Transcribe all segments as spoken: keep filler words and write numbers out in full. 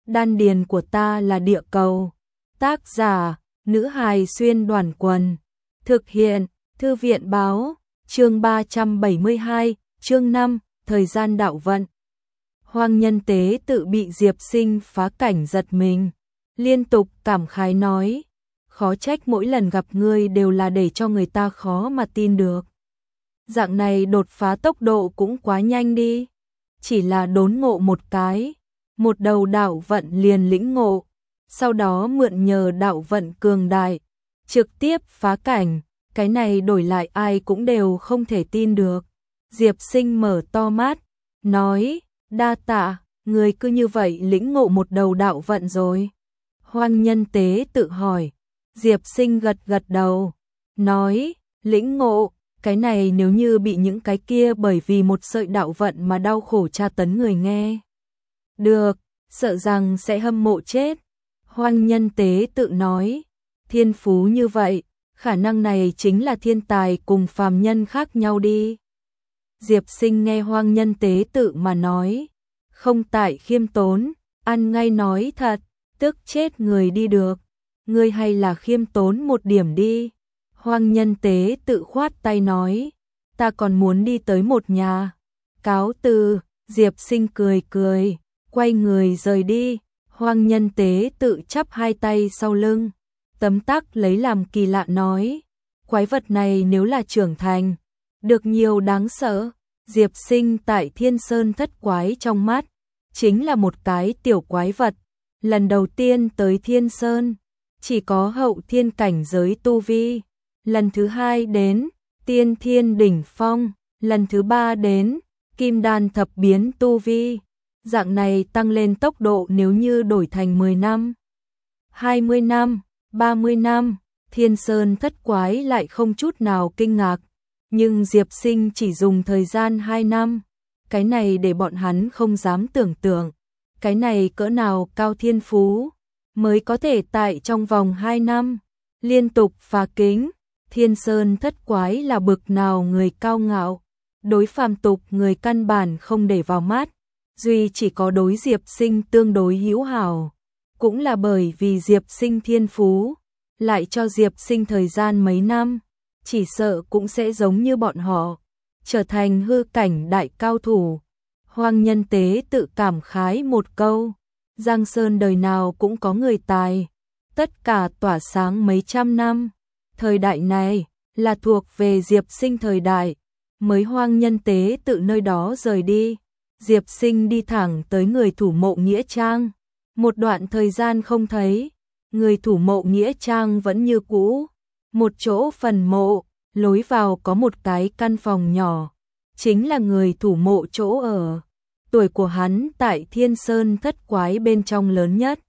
đan điền của ta là địa cầu. Tác giả, nữ hài xuyên đoàn quần. Thực hiện, thư viện báo, chương ba trăm bảy mươi hai, chương năm, thời gian đạo vận. Hoang Nhân Tế Tự bị Diệp Sinh phá cảnh giật mình, liên tục cảm khái nói, khó trách mỗi lần gặp ngươi đều là để cho người ta khó mà tin được. Dạng này đột phá tốc độ cũng quá nhanh đi, chỉ là đốn ngộ một cái, một đầu đạo vận liền lĩnh ngộ, sau đó mượn nhờ đạo vận cường đại, trực tiếp phá cảnh, cái này đổi lại ai cũng đều không thể tin được. Diệp Sinh mở to mắt, nói, đa tạ, người cứ như vậy lĩnh ngộ một đầu đạo vận rồi. Hoang Nhân Tế tự hỏi, Diệp Sinh gật gật đầu, nói, lĩnh ngộ, cái này nếu như bị những cái kia bởi vì một sợi đạo vận mà đau khổ tra tấn người nghe được, sợ rằng sẽ hâm mộ chết. Hoang Nhân Tế tự nói, thiên phú như vậy, khả năng này chính là thiên tài cùng phàm nhân khác nhau đi. Diệp Sinh nghe Hoang Nhân Tế tự mà nói, không tại khiêm tốn, ăn ngay nói thật, tức chết người đi được, ngươi hay là khiêm tốn một điểm đi. Hoang Nhân Tế tự khoát tay nói, ta còn muốn đi tới một nhà. Cáo từ, Diệp Sinh cười cười, quay người rời đi. Hoang Nhân Tế tự chắp hai tay sau lưng, tấm tắc lấy làm kỳ lạ nói, quái vật này nếu là trưởng thành, được nhiều đáng sợ. Diệp Sinh tại Thiên Sơn thất quái trong mắt, chính là một cái tiểu quái vật. Lần đầu tiên tới Thiên Sơn, chỉ có hậu thiên cảnh giới tu vi. Lần thứ hai đến, tiên thiên đỉnh phong. Lần thứ ba đến, kim đan thập biến tu vi. Dạng này tăng lên tốc độ nếu như đổi thành mười năm, hai mươi năm, ba mươi năm, Thiên Sơn thất quái lại không chút nào kinh ngạc. Nhưng Diệp Sinh chỉ dùng thời gian hai năm, cái này để bọn hắn không dám tưởng tượng, cái này cỡ nào cao thiên phú, mới có thể tại trong vòng hai năm, liên tục phá kính. Thiên Sơn thất quái là bực nào người cao ngạo, đối phàm tục người căn bản không để vào mắt, duy chỉ có đối Diệp Sinh tương đối hữu hảo, cũng là bởi vì Diệp Sinh thiên phú, lại cho Diệp Sinh thời gian mấy năm, chỉ sợ cũng sẽ giống như bọn họ, trở thành hư cảnh đại cao thủ. Hoang Nhân Tế tự cảm khái một câu, Giang Sơn đời nào cũng có người tài, tất cả tỏa sáng mấy trăm năm. Thời đại này là thuộc về Diệp Sinh thời đại, mới Hoang Nhân Tế tự nơi đó rời đi. Diệp Sinh đi thẳng tới người thủ mộ Nghĩa Trang, một đoạn thời gian không thấy, người thủ mộ Nghĩa Trang vẫn như cũ, một chỗ phần mộ, lối vào có một cái căn phòng nhỏ, chính là người thủ mộ chỗ ở. Tuổi của hắn tại Thiên Sơn thất quái bên trong lớn nhất,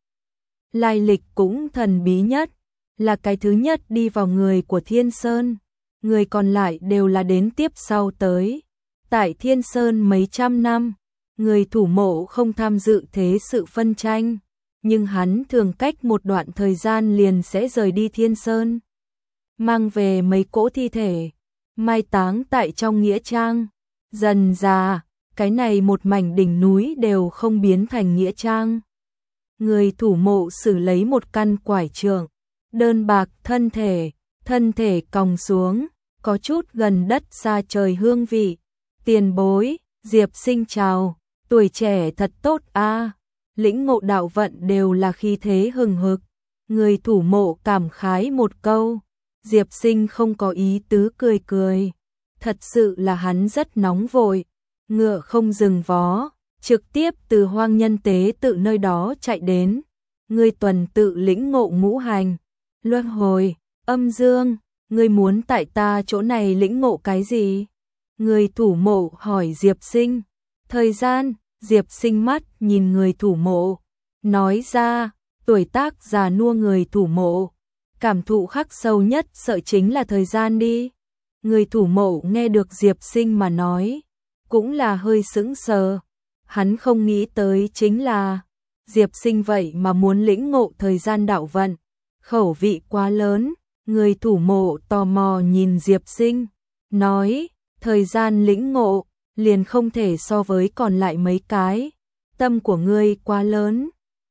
lai lịch cũng thần bí nhất, là cái thứ nhất đi vào người của Thiên Sơn, người còn lại đều là đến tiếp sau tới. Tại Thiên Sơn mấy trăm năm, người thủ mộ không tham dự thế sự phân tranh, nhưng hắn thường cách một đoạn thời gian liền sẽ rời đi Thiên Sơn, mang về mấy cỗ thi thể, mai táng tại trong nghĩa trang. Dần dà, cái này một mảnh đỉnh núi đều không biến thành nghĩa trang. Người thủ mộ xử lấy một căn quải trượng, đơn bạc thân thể, thân thể còng xuống, có chút gần đất xa trời hương vị. Tiền bối, Diệp Sinh chào, tuổi trẻ thật tốt a, lĩnh ngộ đạo vận đều là khí thế hừng hực. Người thủ mộ cảm khái một câu, Diệp Sinh không có ý tứ cười cười, thật sự là hắn rất nóng vội, ngựa không dừng vó, trực tiếp từ Hoang Nhân Tế tự nơi đó chạy đến. Ngươi tuần tự lĩnh ngộ ngũ hành, luân hồi, âm dương, ngươi muốn tại ta chỗ này lĩnh ngộ cái gì? Người thủ mộ hỏi Diệp Sinh. Thời gian, Diệp Sinh mắt nhìn người thủ mộ, nói ra, tuổi tác già nua người thủ mộ, cảm thụ khắc sâu nhất sợ chính là thời gian đi. Người thủ mộ nghe được Diệp Sinh mà nói, cũng là hơi sững sờ, hắn không nghĩ tới chính là Diệp Sinh vậy mà muốn lĩnh ngộ thời gian đạo vận, khẩu vị quá lớn. Người thủ mộ tò mò nhìn Diệp Sinh, nói, thời gian lĩnh ngộ, liền không thể so với còn lại mấy cái, tâm của ngươi quá lớn,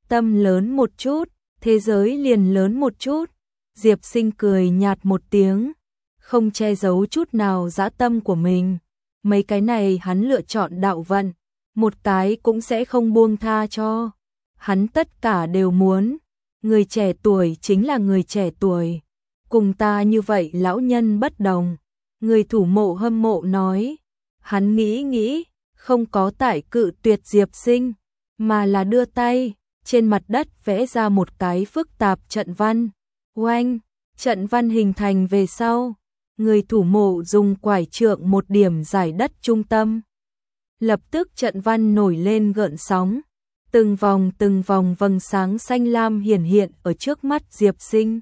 tâm lớn một chút, thế giới liền lớn một chút. Diệp Sinh cười nhạt một tiếng, không che giấu chút nào dã tâm của mình. Mấy cái này hắn lựa chọn đạo vận, một cái cũng sẽ không buông tha cho. Hắn tất cả đều muốn. Người trẻ tuổi chính là người trẻ tuổi. Cùng ta như vậy lão nhân bất đồng. Người thủ mộ hâm mộ nói. Hắn nghĩ nghĩ, không có tại cự tuyệt Diệp Sinh, mà là đưa tay, trên mặt đất vẽ ra một cái phức tạp trận văn. Oanh, trận văn hình thành về sau. Người thủ mộ dùng quải trượng một điểm giải đất trung tâm. Lập tức trận văn nổi lên gợn sóng. Từng vòng từng vòng vầng sáng xanh lam hiển hiện ở trước mắt Diệp Sinh.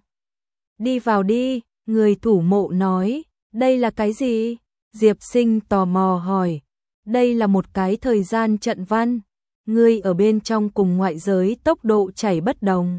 Đi vào đi, người thủ mộ nói. Đây là cái gì? Diệp Sinh tò mò hỏi. Đây là một cái thời gian trận văn. Ngươi ở bên trong cùng ngoại giới tốc độ chảy bất đồng.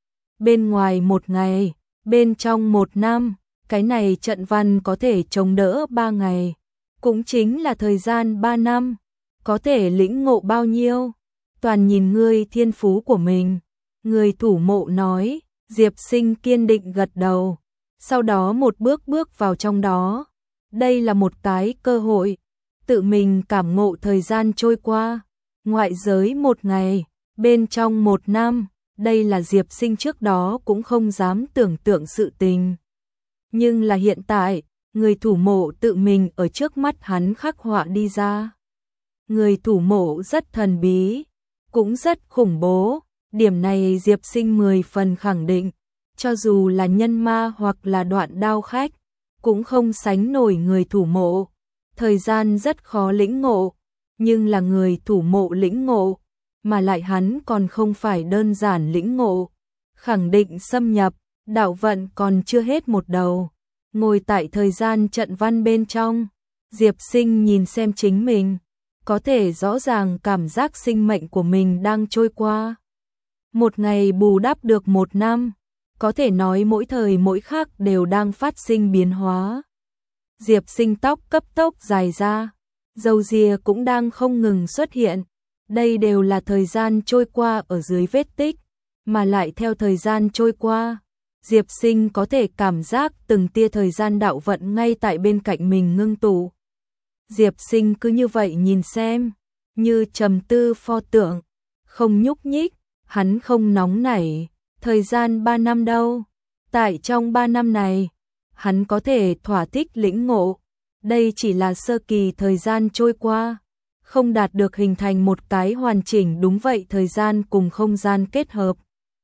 Bên ngoài một ngày, bên trong một năm. Cái này trận văn có thể chống đỡ ba ngày. Cũng chính là thời gian ba năm. Có thể lĩnh ngộ bao nhiêu? Toàn nhìn ngươi thiên phú của mình. Người thủ mộ nói. Diệp Sinh kiên định gật đầu. Sau đó một bước bước vào trong đó. Đây là một cái cơ hội. Tự mình cảm ngộ thời gian trôi qua. Ngoại giới một ngày, bên trong một năm. Đây là Diệp Sinh trước đó cũng không dám tưởng tượng sự tình. Nhưng là hiện tại, người thủ mộ tự mình ở trước mắt hắn khắc họa đi ra. Người thủ mộ rất thần bí, cũng rất khủng bố. Điểm này Diệp Sinh mười phần khẳng định. Cho dù là nhân ma hoặc là đoạn đao khách, cũng không sánh nổi người thủ mộ. Thời gian rất khó lĩnh ngộ, nhưng là người thủ mộ lĩnh ngộ, mà lại hắn còn không phải đơn giản lĩnh ngộ. Khẳng định xâm nhập, đạo vận còn chưa hết một đầu. Ngồi tại thời gian trận văn bên trong, Diệp Sinh nhìn xem chính mình, có thể rõ ràng cảm giác sinh mệnh của mình đang trôi qua. Một ngày bù đắp được một năm, có thể nói mỗi thời mỗi khắc đều đang phát sinh biến hóa. Diệp Sinh tóc cấp tốc dài ra, râu ria cũng đang không ngừng xuất hiện. Đây đều là thời gian trôi qua ở dưới vết tích, mà lại theo thời gian trôi qua, Diệp Sinh có thể cảm giác từng tia thời gian đạo vận ngay tại bên cạnh mình ngưng tụ. Diệp Sinh cứ như vậy nhìn xem, như trầm tư pho tượng, không nhúc nhích, hắn không nóng nảy. Thời gian ba năm đâu? Tại trong ba năm này, hắn có thể thỏa thích lĩnh ngộ. Đây chỉ là sơ kỳ thời gian trôi qua, không đạt được hình thành một cái hoàn chỉnh đúng vậy thời gian cùng không gian kết hợp.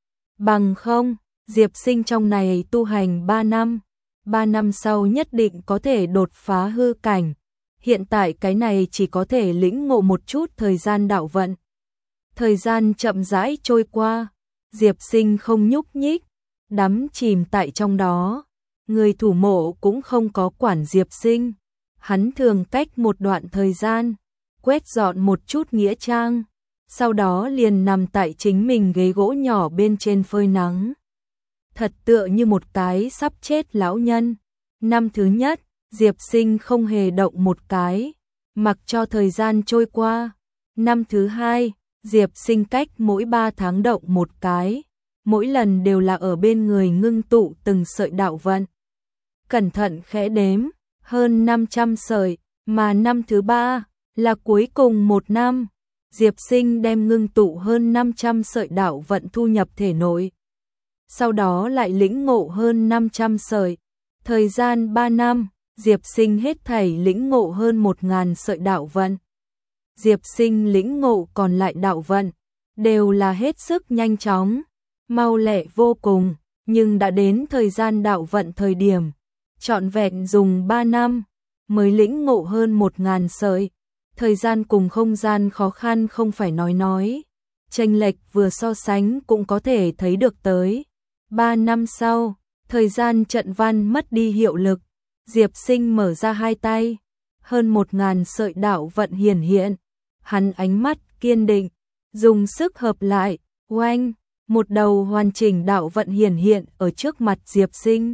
Bằng không, Diệp Sinh trong này tu hành ba năm, ba năm sau nhất định có thể đột phá hư cảnh. Hiện tại cái này chỉ có thể lĩnh ngộ một chút thời gian đạo vận. Thời gian chậm rãi trôi qua, Diệp Sinh không nhúc nhích, đắm chìm tại trong đó. Người thủ mộ cũng không có quản Diệp Sinh. Hắn thường cách một đoạn thời gian, quét dọn một chút nghĩa trang, sau đó liền nằm tại chính mình ghế gỗ nhỏ bên trên phơi nắng. Thật tựa như một cái sắp chết lão nhân. Năm thứ nhất, Diệp Sinh không hề động một cái, mặc cho thời gian trôi qua. Năm thứ hai, Diệp Sinh cách mỗi ba tháng động một cái, mỗi lần đều là ở bên người ngưng tụ từng sợi đạo vận. Cẩn thận khẽ đếm, hơn năm trăm sợi, mà năm thứ ba là cuối cùng một năm, Diệp Sinh đem ngưng tụ hơn năm trăm sợi đạo vận thu nhập thể nội. Sau đó lại lĩnh ngộ hơn năm trăm sợi. Thời gian ba năm, Diệp Sinh hết thảy lĩnh ngộ hơn một nghìn sợi đạo vận. Diệp Sinh lĩnh ngộ còn lại đạo vận, đều là hết sức nhanh chóng, mau lẹ vô cùng, nhưng đã đến thời gian đạo vận thời điểm, trọn vẹn dùng ba năm, mới lĩnh ngộ hơn một nghìn sợi. Thời gian cùng không gian khó khăn không phải nói nói, chênh lệch vừa so sánh cũng có thể thấy được tới. Ba năm sau, thời gian trận văn mất đi hiệu lực, Diệp Sinh mở ra hai tay, hơn một ngàn sợi đạo vận hiển hiện. Hắn ánh mắt kiên định, dùng sức hợp lại, oanh, một đầu hoàn chỉnh đạo vận hiển hiện ở trước mặt Diệp Sinh.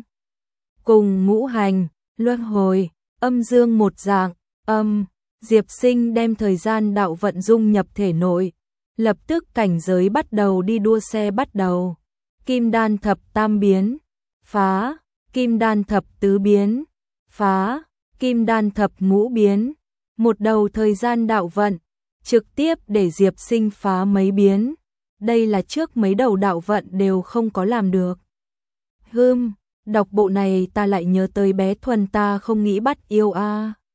Cùng ngũ hành, luân hồi, âm dương một dạng, âm, Diệp Sinh đem thời gian đạo vận dung nhập thể nội, Lập tức cảnh giới bắt đầu đi đua xe bắt đầu. Kim đan thập tam biến, phá, kim đan thập tứ biến, phá, kim đan thập ngũ biến. Một đầu thời gian đạo vận, trực tiếp để Diệp Sinh phá mấy biến. Đây là trước mấy đầu đạo vận đều không có làm được. Hừm, đọc bộ này ta lại nhớ tới bé Thuần ta không nghĩ bắt yêu a. À.